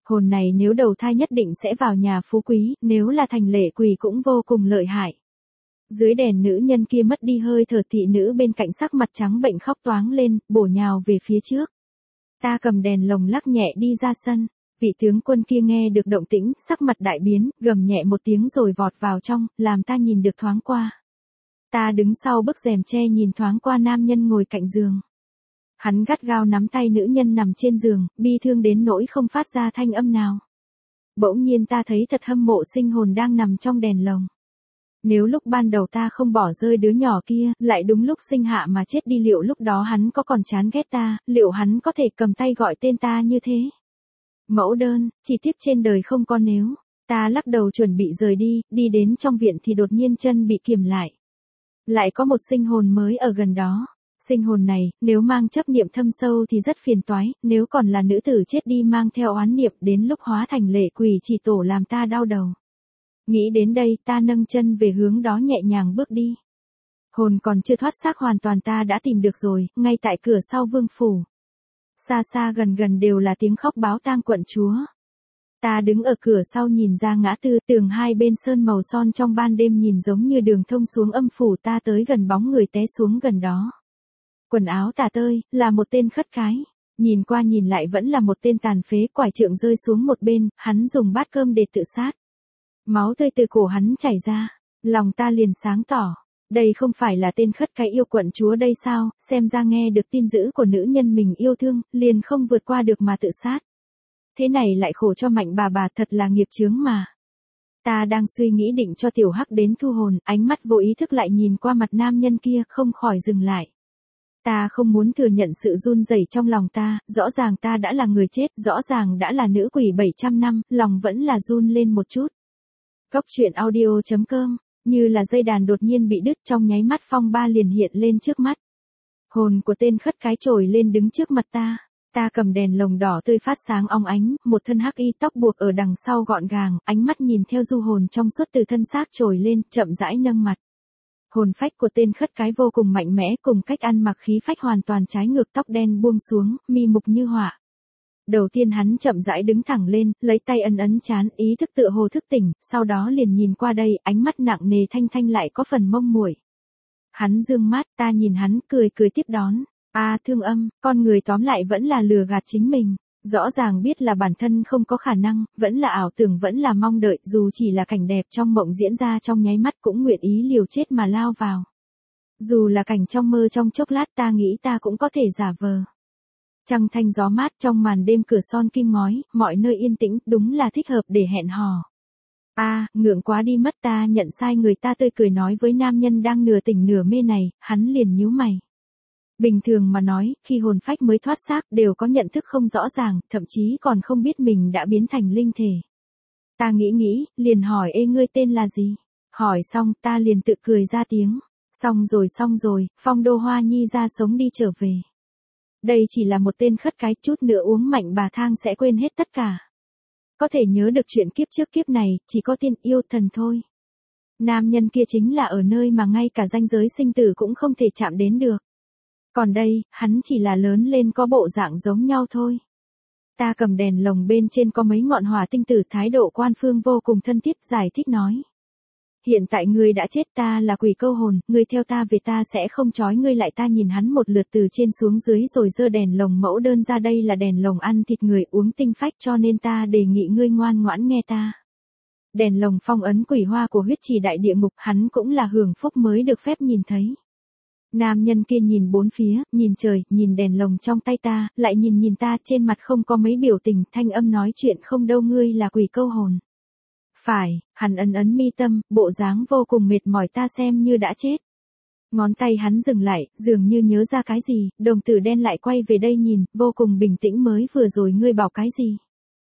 Hồn này nếu đầu thai nhất định sẽ vào nhà phú quý, nếu là thành lệ quỷ cũng vô cùng lợi hại. Dưới đèn nữ nhân kia mất đi hơi thở, thị nữ bên cạnh sắc mặt trắng bệnh khóc toáng lên, bổ nhào về phía trước. Ta cầm đèn lồng lắc nhẹ đi ra sân. Vị tướng quân kia nghe được động tĩnh, sắc mặt đại biến, gầm nhẹ một tiếng rồi vọt vào trong, làm ta nhìn được thoáng qua. Ta đứng sau bức rèm tre nhìn thoáng qua nam nhân ngồi cạnh giường. Hắn gắt gao nắm tay nữ nhân nằm trên giường, bi thương đến nỗi không phát ra thanh âm nào. Bỗng nhiên ta thấy thật hâm mộ sinh hồn đang nằm trong đèn lồng. Nếu lúc ban đầu ta không bỏ rơi đứa nhỏ kia, lại đúng lúc sinh hạ mà chết đi, liệu lúc đó hắn có còn chán ghét ta, liệu hắn có thể cầm tay gọi tên ta như thế? Mẫu đơn, chỉ tiếc trên đời không có nếu. Ta lắc đầu chuẩn bị rời đi, đi đến trong viện thì đột nhiên chân bị kiềm lại. Lại có một sinh hồn mới ở gần đó. Sinh hồn này, nếu mang chấp niệm thâm sâu thì rất phiền toái, nếu còn là nữ tử chết đi mang theo oán niệm đến lúc hóa thành lệ quỷ chỉ tổ làm ta đau đầu. Nghĩ đến đây ta nâng chân về hướng đó nhẹ nhàng bước đi. Hồn còn chưa thoát xác hoàn toàn ta đã tìm được rồi, ngay tại cửa sau vương phủ. Xa xa gần gần đều là tiếng khóc báo tang quận chúa. Ta đứng ở cửa sau nhìn ra ngã tư, tường hai bên sơn màu son trong ban đêm nhìn giống như đường thông xuống âm phủ, ta tới gần bóng người té xuống gần đó. Quần áo tả tơi, là một tên khất cái. Nhìn qua nhìn lại vẫn là một tên tàn phế, quải trượng rơi xuống một bên, hắn dùng bát cơm để tự sát. Máu tươi từ cổ hắn chảy ra, lòng ta liền sáng tỏ. Đây không phải là tên khất cái yêu quận chúa đây sao, xem ra nghe được tin dữ của nữ nhân mình yêu thương, liền không vượt qua được mà tự sát. Thế này lại khổ cho mạnh bà thật là nghiệp chướng mà. Ta đang suy nghĩ định cho tiểu hắc đến thu hồn, ánh mắt vô ý thức lại nhìn qua mặt nam nhân kia, không khỏi dừng lại. Ta không muốn thừa nhận sự run rẩy trong lòng ta, rõ ràng ta đã là người chết, rõ ràng đã là nữ quỷ 700 năm, lòng vẫn là run lên một chút. Cốc truyện audio.com, như là dây đàn đột nhiên bị đứt, trong nháy mắt phong ba liền hiện lên trước mắt. Hồn của tên khất cái trồi lên đứng trước mặt ta. Ta cầm đèn lồng đỏ tươi phát sáng óng ánh, một thân hắc y tóc buộc ở đằng sau gọn gàng, ánh mắt nhìn theo du hồn trong suốt từ thân xác trồi lên, chậm rãi nâng mặt. Hồn phách của tên khất cái vô cùng mạnh mẽ, cùng cách ăn mặc khí phách hoàn toàn trái ngược, tóc đen buông xuống, mi mục như họa. Đầu tiên hắn chậm rãi đứng thẳng lên, lấy tay ấn ấn trán, ý thức tựa hồ thức tỉnh, sau đó liền nhìn qua đây, ánh mắt nặng nề thanh thanh lại có phần mông muội. Hắn dương mắt, ta nhìn hắn, cười tiếp đón. Thương âm, con người tóm lại vẫn là lừa gạt chính mình. Rõ ràng biết là bản thân không có khả năng, vẫn là ảo tưởng, vẫn là mong đợi, dù chỉ là cảnh đẹp trong mộng diễn ra trong nháy mắt cũng nguyện ý liều chết mà lao vào. Dù là cảnh trong mơ trong chốc lát ta nghĩ ta cũng có thể giả vờ. Trăng thanh gió mát trong màn đêm, cửa son kim ngói, mọi nơi yên tĩnh, đúng là thích hợp để hẹn hò. Ngượng quá đi mất, ta nhận sai người, ta tươi cười nói với nam nhân đang nửa tỉnh nửa mê này, hắn liền nhíu mày. Bình thường mà nói, khi hồn phách mới thoát xác đều có nhận thức không rõ ràng, thậm chí còn không biết mình đã biến thành linh thể. Ta nghĩ, liền hỏi ngươi tên là gì? Hỏi xong ta liền tự cười ra tiếng. Xong rồi, phong đô hoa nhi ra sống đi trở về. Đây chỉ là một tên khất cái, chút nữa uống mạnh bà thang sẽ quên hết tất cả. Có thể nhớ được chuyện kiếp trước kiếp này, chỉ có tiên yêu thần thôi. Nam nhân kia chính là ở nơi mà ngay cả ranh giới sinh tử cũng không thể chạm đến được. Còn đây, hắn chỉ là lớn lên có bộ dạng giống nhau thôi. Ta cầm đèn lồng bên trên có mấy ngọn hỏa tinh tử, thái độ quan phương vô cùng thân thiết, giải thích nói. Hiện tại ngươi đã chết, ta là quỷ câu hồn, ngươi theo ta về, ta sẽ không trói ngươi lại. Ta nhìn hắn một lượt từ trên xuống dưới rồi giơ đèn lồng mẫu đơn ra, đây là đèn lồng ăn thịt người uống tinh phách, cho nên ta đề nghị ngươi ngoan ngoãn nghe ta. Đèn lồng phong ấn quỷ hoa của huyết trì đại địa ngục, hắn cũng là hưởng phúc mới được phép nhìn thấy. Nam nhân kia nhìn bốn phía, nhìn trời, nhìn đèn lồng trong tay ta, lại nhìn ta, trên mặt không có mấy biểu tình, thanh âm nói chuyện không đâu, ngươi là quỷ câu hồn. Phải, hắn ấn mi tâm, bộ dáng vô cùng mệt mỏi, ta xem như đã chết. Ngón tay hắn dừng lại, dường như nhớ ra cái gì, đồng tử đen lại quay về đây nhìn, vô cùng bình tĩnh, mới vừa rồi ngươi bảo cái gì?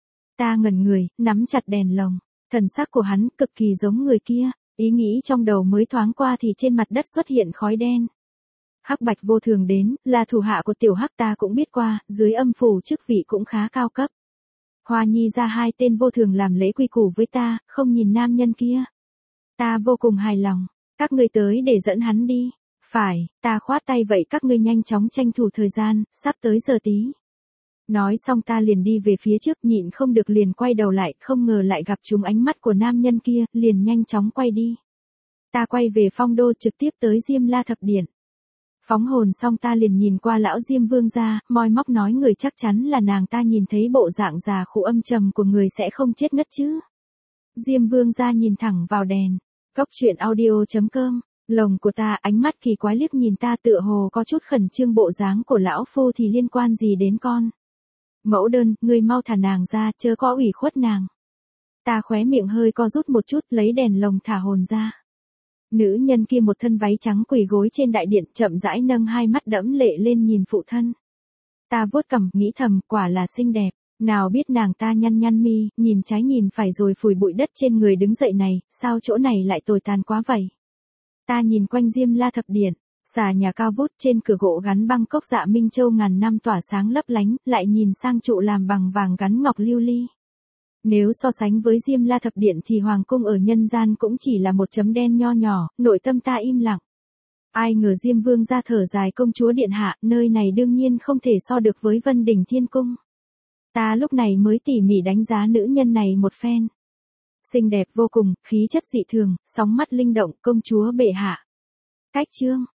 Ta ngẩn người, nắm chặt đèn lồng, thần sắc của hắn cực kỳ giống người kia, ý nghĩ trong đầu mới thoáng qua thì trên mặt đất xuất hiện khói đen. Hắc Bạch vô thường đến, là thủ hạ của tiểu Hắc, ta cũng biết qua, dưới âm phủ chức vị cũng khá cao cấp. Hoa nhi ra hai tên vô thường làm lễ quy củ với ta, không nhìn nam nhân kia. Ta vô cùng hài lòng, các ngươi tới để dẫn hắn đi. Phải, ta khoát tay, vậy các ngươi nhanh chóng tranh thủ thời gian, sắp tới giờ tí. Nói xong ta liền đi về phía trước, nhịn không được liền quay đầu lại, không ngờ lại gặp trúng ánh mắt của nam nhân kia, liền nhanh chóng quay đi. Ta quay về phong đô trực tiếp tới Diêm La Thập Điện. Phóng hồn xong ta liền nhìn qua lão Diêm Vương gia, moi móc nói người chắc chắn là nàng, ta nhìn thấy bộ dạng già khụ âm trầm của người sẽ không chết ngất chứ. Diêm Vương gia nhìn thẳng vào đèn. Cốc truyện audio.com. Lồng của ta, ánh mắt kỳ quái liếc nhìn ta tựa hồ có chút khẩn trương, bộ dáng của lão phu thì liên quan gì đến con. Mẫu đơn, ngươi mau thả nàng ra, chớ có ủy khuất nàng. Ta khóe miệng hơi co rút một chút, lấy đèn lồng thả hồn ra. Nữ nhân kia một thân váy trắng quỳ gối trên đại điện, chậm rãi nâng hai mắt đẫm lệ lên nhìn phụ thân. Ta vuốt cằm, nghĩ thầm, quả là xinh đẹp. Nào biết nàng ta nhăn nhăn mi, nhìn trái nhìn phải rồi phủi bụi đất trên người đứng dậy, này, sao chỗ này lại tồi tàn quá vậy? Ta nhìn quanh Diêm La Thập Điện, xà nhà cao vút, trên cửa gỗ gắn băng cốc dạ Minh Châu ngàn năm tỏa sáng lấp lánh, lại nhìn sang trụ làm bằng vàng gắn ngọc lưu ly. Nếu so sánh với Diêm La Thập Điện thì hoàng cung ở nhân gian cũng chỉ là một chấm đen nho nhỏ, nội tâm ta im lặng. Ai ngờ Diêm Vương ra thở dài, công chúa điện hạ, nơi này đương nhiên không thể so được với Vân Đình Thiên Cung. Ta lúc này mới tỉ mỉ đánh giá nữ nhân này một phen. Xinh đẹp vô cùng, khí chất dị thường, sóng mắt linh động, công chúa bệ hạ. Cách chương.